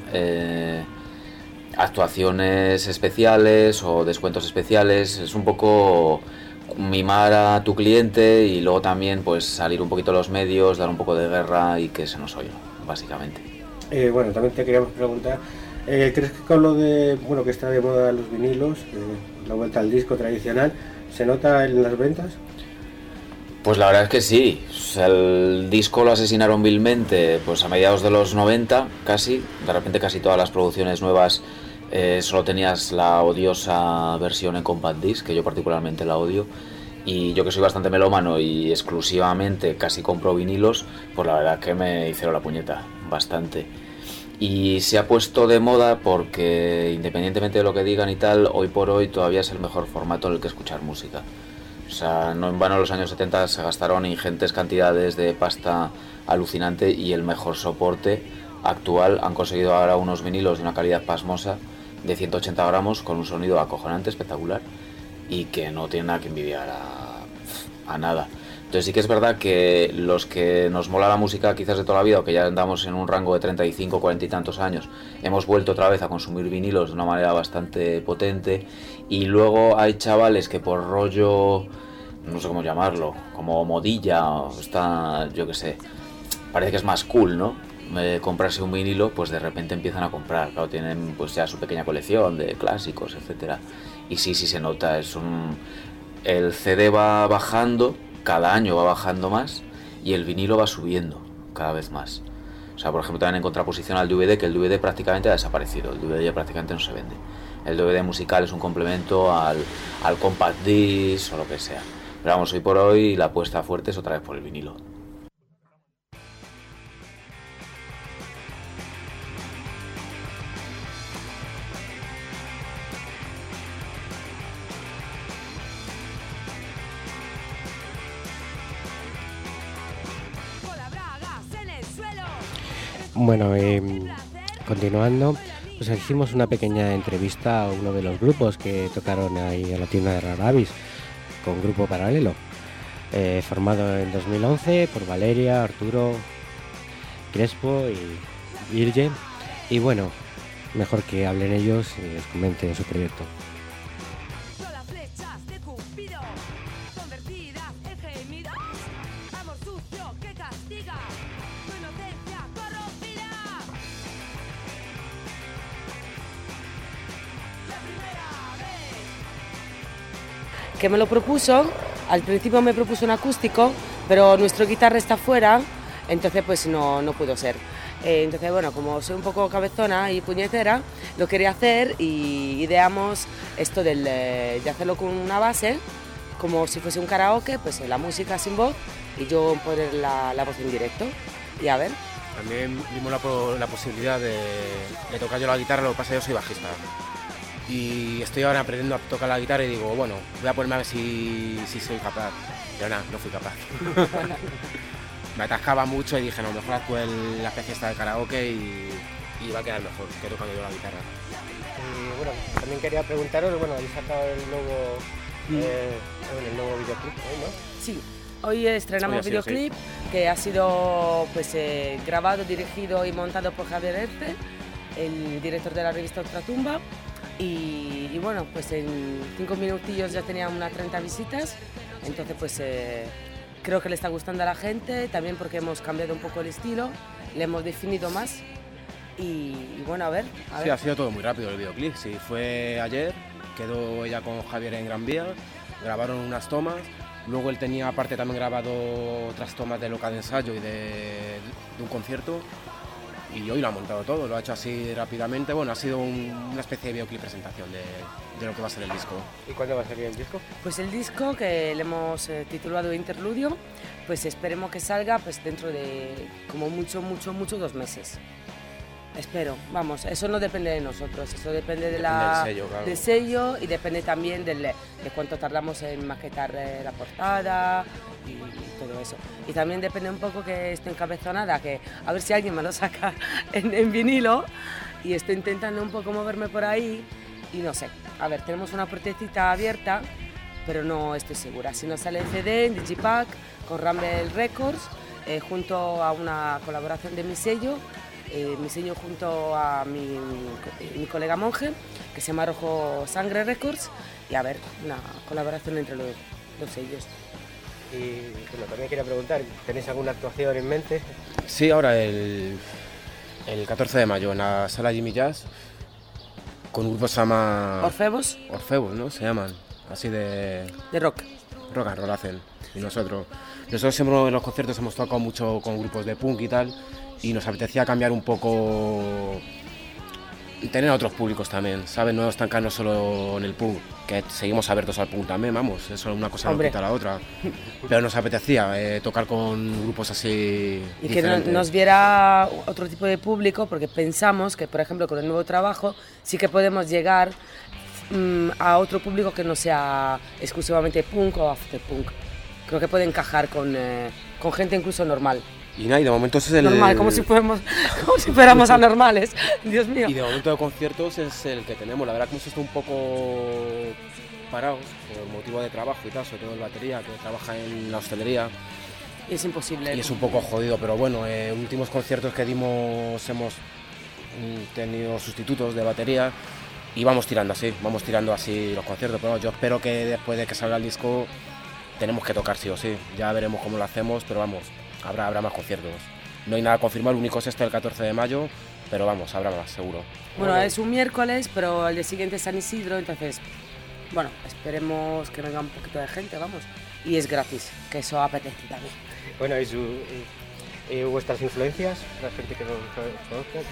actuaciones especiales o descuentos especiales. Es un poco mimar a tu cliente, y luego también pues salir un poquito a los medios, dar un poco de guerra y que se nos oiga, básicamente. Bueno, también te queríamos preguntar, ¿crees que con lo de, bueno, que está de moda los vinilos, la vuelta al disco tradicional, se nota en las ventas? Pues la verdad es que sí. O sea, el disco lo asesinaron vilmente pues a mediados de los 90, casi. De repente casi todas las producciones nuevas solo tenías la odiosa versión en compact disc, que yo particularmente la odio. Y yo, que soy bastante melómano y exclusivamente casi compro vinilos, pues la verdad que me hicieron la puñeta bastante. Y se ha puesto de moda porque, independientemente de lo que digan y tal, hoy por hoy todavía es el mejor formato en el que escuchar música. O sea, no en vano en los años 70 se gastaron ingentes cantidades de pasta alucinante, y el mejor soporte actual han conseguido ahora unos vinilos de una calidad pasmosa de 180 gramos con un sonido acojonante, espectacular, y que no tiene nada que envidiar a nada. Entonces sí que es verdad que los que nos mola la música quizás de toda la vida, o que ya andamos en un rango de 35, 40 y tantos años, hemos vuelto otra vez a consumir vinilos de una manera bastante potente. Y luego hay chavales que por rollo, no sé cómo llamarlo, como modilla, o está, yo que sé, parece que es más cool, ¿no? Comprarse un vinilo, pues de repente empiezan a comprar. Claro, tienen pues ya su pequeña colección de clásicos, etcétera. Y sí se nota, el CD va bajando, cada año va bajando más, y el vinilo va subiendo cada vez más. O sea, por ejemplo, también en contraposición al DVD, que el DVD prácticamente ha desaparecido, el DVD ya prácticamente no se vende. El DVD musical es un complemento al compact disc o lo que sea. Pero vamos, hoy por hoy la apuesta fuerte es otra vez por el vinilo. Bueno, continuando, pues hicimos una pequeña entrevista a uno de los grupos que tocaron ahí en la tienda de Rara Avis, con Grupo Paralelo, formado en 2011 por Valeria, Arturo, Crespo y Virgen. Y bueno, mejor que hablen ellos y os comenten su proyecto. Que me lo propuso, al principio me propuso un acústico, pero nuestro guitarra está fuera, entonces pues no pudo ser. Entonces bueno, como soy un poco cabezona y puñetera, lo quería hacer y ideamos esto de hacerlo con una base, como si fuese un karaoke, pues la música sin voz y yo poner la voz en directo. y a ver. También vimos la posibilidad de tocar yo la guitarra, lo que pasa es que yo soy bajista. Y estoy ahora aprendiendo a tocar la guitarra y digo, bueno, voy a ponerme a ver si soy capaz. Pero nada, no fui capaz. Me atascaba mucho y dije, no, mejor actúe en la especie esta de karaoke y va a quedar mejor que tocando yo la guitarra. Y bueno, también quería preguntaros, bueno, habéis sacado el nuevo videoclip, ¿no? Sí, hoy estrenamos videoclip que ha sido pues, grabado, dirigido y montado por Javier Herce, el director de la revista Ultratumba. Y bueno, pues en 5 minutillos ya tenía unas 30 visitas, entonces pues creo que le está gustando a la gente, también porque hemos cambiado un poco el estilo, le hemos definido más y bueno, a ver. Sí, ha sido todo muy rápido el videoclip, sí, fue ayer, quedó ella con Javier en Gran Vía, grabaron unas tomas, luego él tenía aparte también grabado otras tomas de local de ensayo y de un concierto. Y hoy lo ha montado todo, lo ha hecho así rápidamente. Bueno, ha sido una especie de videoclip presentación de lo que va a ser el disco. ¿Y cuándo va a salir el disco? Pues el disco, que le hemos titulado Interludio, pues esperemos que salga pues dentro de como mucho 2 meses. Espero, vamos, eso no depende de nosotros, eso depende del sello, claro. Del sello y depende también de cuánto tardamos en maquetar la portada y todo eso. Y también depende un poco que esté encabezonada, que a ver si alguien me lo saca en vinilo y estoy intentando un poco moverme por ahí y no sé. A ver, tenemos una puertecita abierta, pero no estoy segura. Si nos sale el CD en Digipack con Rumble Records, junto a una colaboración de mi sello junto a mi colega Monje, que se llama Rojo Sangre Records, y a ver, una colaboración entre los sellos. Y bueno, también quería preguntar, ¿tenéis alguna actuación en mente? Sí, ahora el 14 de mayo en la sala Jimmy Jazz, con un grupo que se llama... Orfebos, ¿no? Se llaman, así de rock. Rock and roll hacen. Y nosotros siempre en los conciertos hemos tocado mucho con grupos de punk y tal, y nos apetecía cambiar un poco y tener a otros públicos también, ¿sabes? No estancarnos solo en el punk, que seguimos abiertos al punk también, vamos, eso una cosa no quita la otra, pero nos apetecía tocar con grupos así y diferentes. Que nos viera otro tipo de público, porque pensamos que, por ejemplo, con el nuevo trabajo sí que podemos llegar a otro público que no sea exclusivamente punk o afterpunk. Creo que puede encajar con gente incluso normal. Y nada, y de momento es el... Normal, como si fuéramos anormales, Dios mío. Y de momento de conciertos es el que tenemos. La verdad que hemos estado un poco parados por motivo de trabajo y tal, sobre todo el batería, que trabaja en la hostelería. Y es imposible. Y es un poco jodido, pero bueno, últimos conciertos que dimos hemos tenido sustitutos de batería y vamos tirando así los conciertos. Pero yo espero que después de que salga el disco tenemos que tocar sí o sí. Ya veremos cómo lo hacemos, pero vamos, habrá más conciertos. No hay nada confirmado, el único es el 14 de mayo, pero vamos, habrá más, seguro. Bueno, es un miércoles, pero el día siguiente es San Isidro, entonces, bueno, esperemos que venga un poquito de gente, vamos. Y es gratis, que eso apetece también. Bueno, ¿y vuestras influencias? La gente que nos conozca.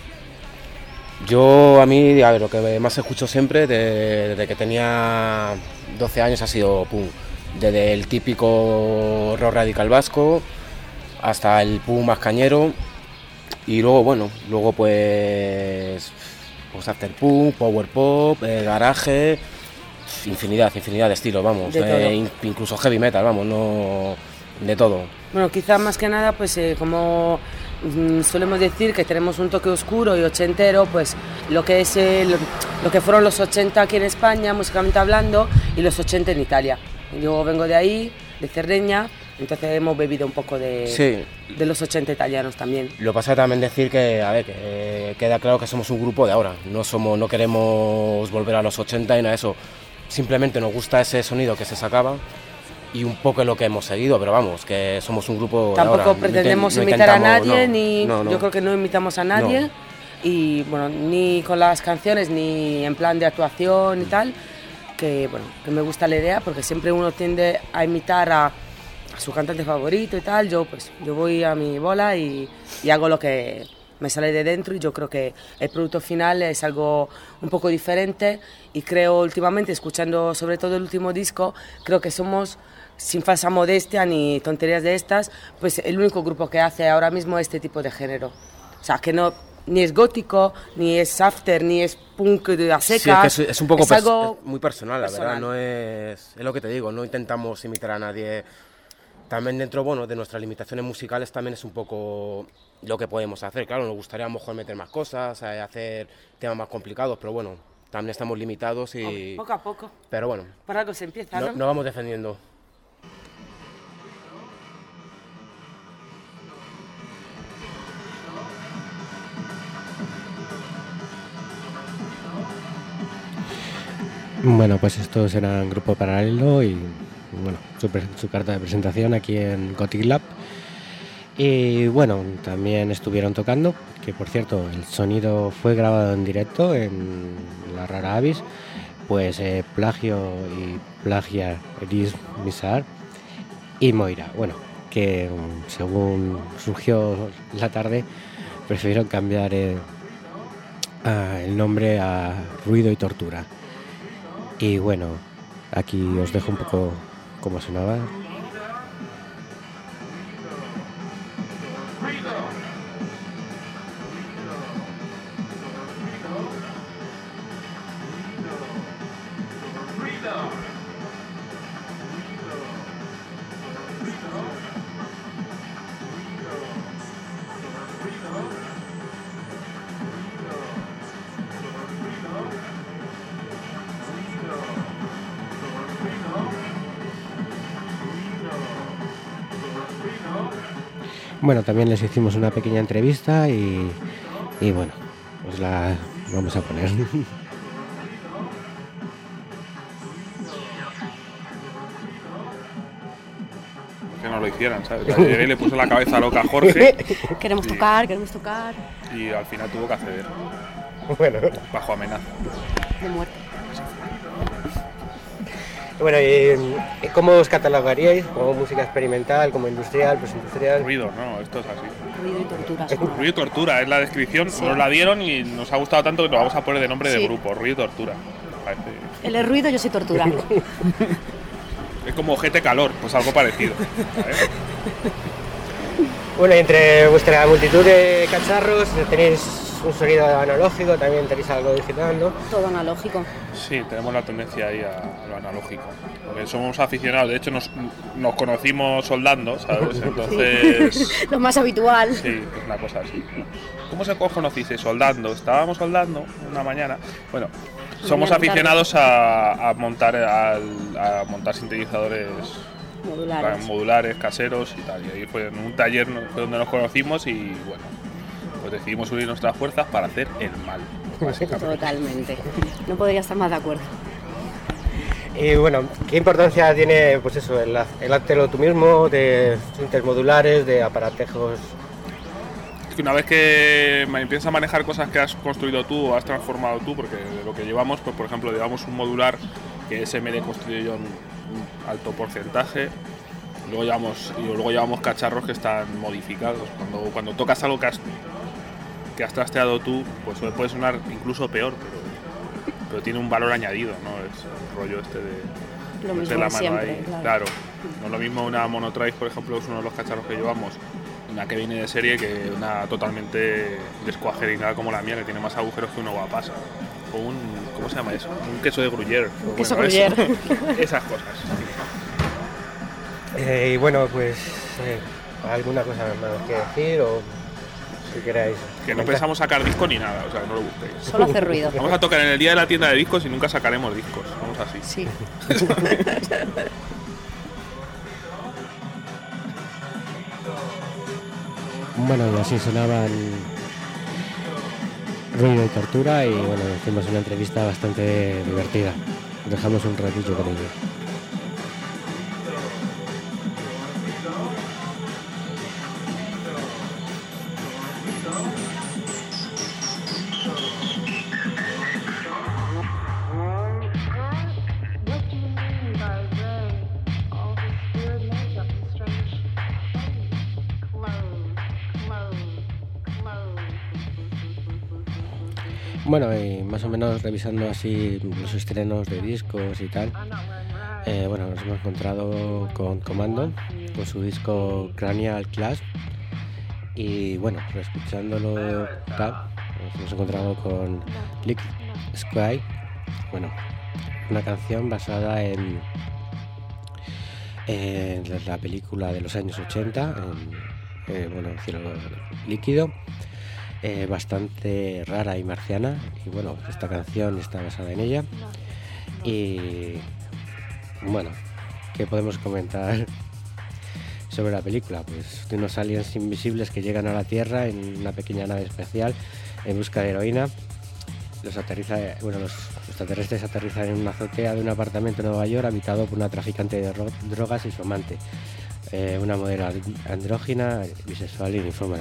Yo, a mí, a ver, lo que más escucho siempre, desde que tenía 12 años, ha sido punk. Desde el típico rock radical vasco hasta el punk más cañero y luego pues afterpunk, power pop, garaje, infinidad de estilos, vamos, incluso heavy metal, vamos, no, de todo. Bueno, quizás más que nada, pues como solemos decir que tenemos un toque oscuro y ochentero, pues lo que es lo que fueron los 80 aquí en España, musicalmente hablando, y los 80 en Italia. Yo vengo de ahí, de Cerdeña, entonces hemos bebido un poco de los 80 italianos también. Lo pasa también decir que, a ver, que queda claro que somos un grupo de ahora, no queremos volver a los 80 y nada de eso, simplemente nos gusta ese sonido que se sacaba y un poco es lo que hemos seguido, pero vamos, que somos un grupo de ahora. Tampoco pretendemos imitar a nadie, yo creo que no imitamos a nadie, y bueno, ni con las canciones ni en plan de actuación y tal. Que me gusta la idea, porque siempre uno tiende a imitar a su cantante favorito y tal. Yo voy a mi bola y hago lo que me sale de dentro, y yo creo que el producto final es algo un poco diferente, y creo últimamente, escuchando sobre todo el último disco, creo que somos sin falsa modestia ni tonterías de estas, pues el único grupo que hace ahora mismo este tipo de género. O sea, que no, ni es gótico, ni es after, ni es punk de a secas. Sí, es un poco algo muy personal, la personal. verdad, no es lo que te digo, no intentamos imitar a nadie. También dentro, bueno, de nuestras limitaciones musicales también es un poco lo que podemos hacer. Claro, nos gustaría a lo mejor meter más cosas, hacer temas más complicados, pero bueno, también estamos limitados y... Poco a poco. Pero bueno, Por algo se empieza, ¿no? Nos vamos defendiendo. Bueno, pues estos eran Grupo Paralelo y bueno, su carta de presentación aquí en Gothic Lab. Y bueno, también estuvieron tocando, que por cierto, el sonido fue grabado en directo en la Rara Avis, pues Plagio y Plagia Eris Misar y Moira. Bueno, que según surgió la tarde, prefirieron cambiar el nombre a Ruido y Tortura. Y bueno, aquí os dejo un poco cómo sonaba. Bueno, también les hicimos una pequeña entrevista y bueno, pues la vamos a poner. Que no lo hicieran, ¿sabes? Llegué y le puso la cabeza loca a Jorge. Queremos tocar. Y al final tuvo que acceder. Bueno. Bajo amenaza. De muerte. Bueno, ¿y cómo os catalogaríais? ¿Como música experimental, como industrial, pues industrial? Ruido, no, esto es así. Ruido y tortura. Ruido y tortura es la descripción, sí. Nos la dieron y nos ha gustado tanto que nos vamos a poner de nombre de grupo, Ruido y Tortura. Parece... Él es ruido, yo soy tortura. Es como ojete calor, pues algo parecido. ¿Sabes? Bueno, y entre vuestra multitud de cacharros tenéis un sonido analógico, también tenéis algo digital, ¿no? Todo analógico. Sí, tenemos la tendencia ahí a lo analógico, porque somos aficionados, de hecho nos conocimos soldando, ¿sabes? Entonces... Sí. Lo más habitual. Sí, es una cosa así. ¿Cómo se conocisteis? Soldando. Estábamos soldando una mañana. Bueno, somos aficionados a montar sintetizadores modulares, caseros y tal. Y ahí fue en un taller fue donde nos conocimos y bueno, pues decidimos unir nuestras fuerzas para hacer el mal, básicamente. Totalmente. No podría estar más de acuerdo. Y bueno, ¿qué importancia tiene pues eso, el háztelo tú mismo, de sintes modulares, de aparatejos? Es que una vez que empiezas a manejar cosas que has construido tú o has transformado tú, porque de lo que llevamos, pues por ejemplo, llevamos un modular que SMD construyó yo en un alto porcentaje. Luego llevamos cacharros que están modificados. Cuando tocas algo que has trasteado tú, pues puede sonar incluso peor, pero tiene un valor añadido, ¿no? Es el rollo este de lo mismo la mano siempre, ahí. Claro. No es lo mismo una Monotrice, por ejemplo, es uno de los cacharros que llevamos, una que viene de serie, que una totalmente descuajeringada como la mía, que tiene más agujeros que una guapasa. O ¿cómo se llama eso? Un queso de Gruyère. Queso Gruyère. Esas cosas. Y bueno, pues alguna cosa más que decir o si queráis. Que no pensamos sacar disco ni nada, o sea, no lo busquéis. Solo hacer ruido. Vamos a tocar en el día de la tienda de discos y nunca sacaremos discos. Vamos así. Sí. Bueno, y así sonaban Ruido y Tortura y bueno, hicimos una entrevista bastante divertida. Dejamos un ratillo con ellos. Bueno, y más o menos revisando así los estrenos de discos y tal, Bueno, nos hemos encontrado con Commando, con su disco Cranial Clash, y bueno, escuchándolo tal, nos hemos encontrado con Liquid Sky, bueno, una canción basada en la película de los años 80, bueno, Cielo Líquido, bastante rara y marciana, y bueno, esta canción está basada en ella. Y bueno, ¿qué podemos comentar sobre la película? Pues de unos aliens invisibles que llegan a la Tierra en una pequeña nave especial en busca de heroína. Los extraterrestres aterrizan en una azotea de un apartamento en Nueva York habitado por una traficante de drogas y su amante, una modelo andrógina, bisexual y ninfómana.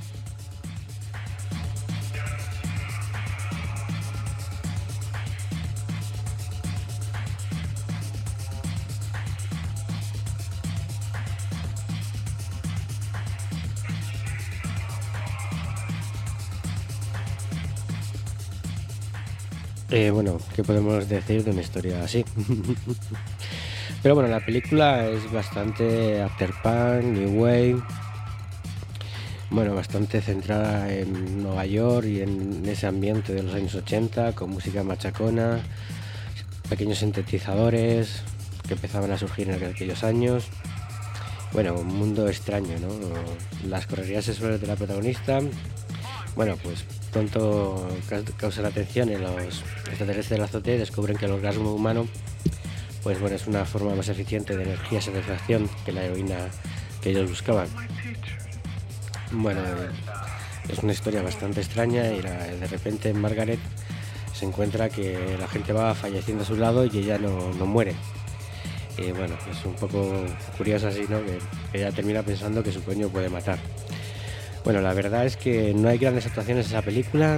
Bueno, ¿qué podemos decir de una historia así? Pero bueno, la película es bastante afterpunk, new wave, bueno, bastante centrada en Nueva York y en ese ambiente de los años 80, con música machacona, pequeños sintetizadores que empezaban a surgir en aquellos años. Bueno, un mundo extraño, ¿no? Las correrías sexuales de la protagonista, bueno, pues pronto causa la atención y los extraterrestres de la azotea descubren que el orgasmo humano, pues bueno, es una forma más eficiente de energía y satisfacción que la heroína que ellos buscaban. Bueno, es una historia bastante extraña y de repente Margaret se encuentra que la gente va falleciendo a su lado y ella no muere. Y bueno, es un poco curioso así, ¿no? Que ella termina pensando que su coño puede matar. Bueno, la verdad es que no hay grandes actuaciones en esa película.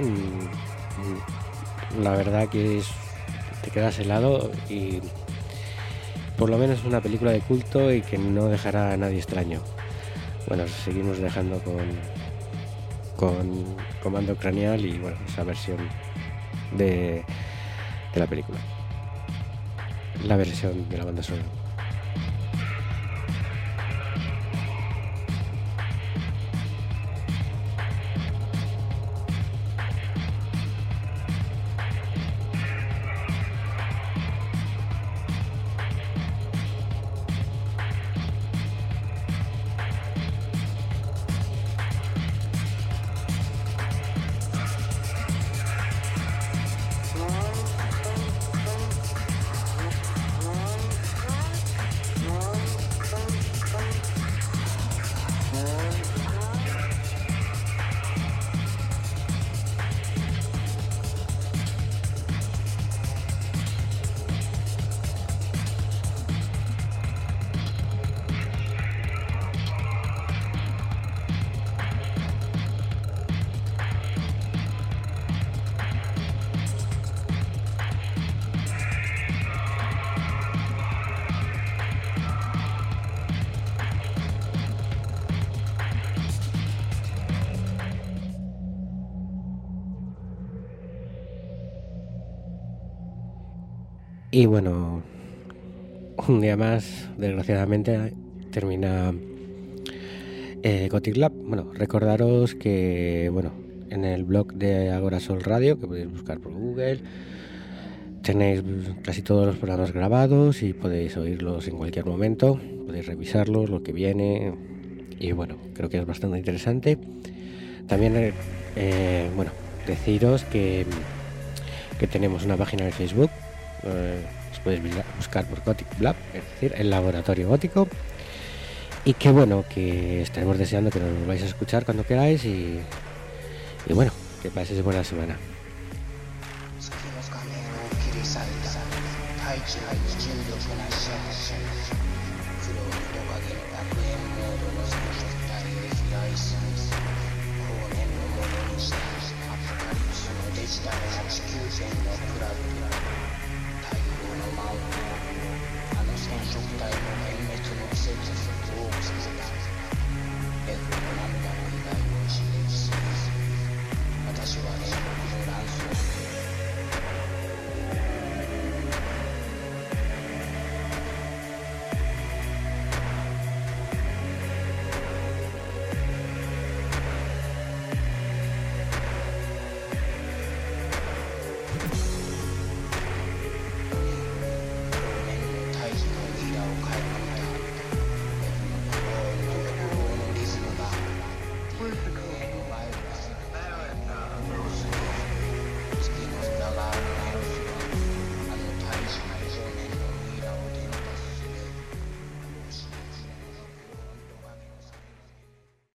La verdad que te quedas helado y por lo menos es una película de culto y que no dejará a nadie extraño. Bueno, seguimos dejando con Comando Cranial y bueno, esa versión de la película. La versión de la banda sonora. Y bueno, un día más, desgraciadamente, termina Gothic Lab. Bueno, recordaros que, bueno, en el blog de Agora Sol Radio, que podéis buscar por Google, tenéis casi todos los programas grabados y podéis oírlos en cualquier momento, podéis revisarlos, lo que viene, y bueno, creo que es bastante interesante. También, bueno, deciros que tenemos una página de Facebook. Os podéis buscar por Gothic Lab, es decir, el laboratorio gótico, y que bueno, que estaremos deseando que nos volváis a escuchar cuando queráis y bueno, que paséis buena semana. Execution of